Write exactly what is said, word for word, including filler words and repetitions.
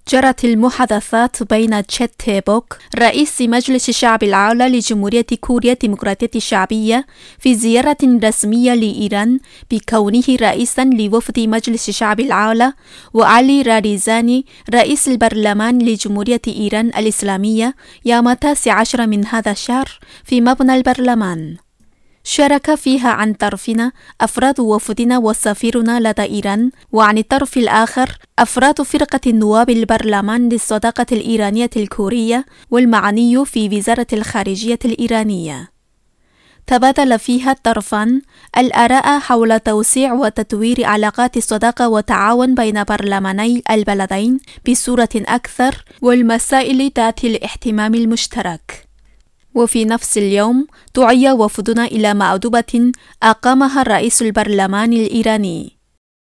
جرت المحادثات بين تشيت تيبوك رئيس مجلس الشعب الأعلى لجمهورية كوريا الديمقراطية الشعبية في زيارة رسمية لإيران بكونه رئيسا لوفد مجلس الشعب الأعلى، وعلي راريزاني رئيس البرلمان لجمهورية إيران الإسلامية يوم التاسع عشر من هذا الشهر في مبنى البرلمان. شارك فيها عن طرفنا أفراد وفدنا وسفيرنا لدى إيران، وعن الطرف الآخر أفراد فرقة النواب البرلمان للصداقة الإيرانية الكورية والمعني في وزارة الخارجية الإيرانية. تبادل فيها الطرفان الآراء حول توسيع وتطوير علاقات الصداقة والتعاون بين برلماني البلدين بصورة أكثر والمسائل ذات الاهتمام المشترك. وفي نفس اليوم دعي وفدنا إلى مأدبة أقامها رئيس البرلمان الإيراني.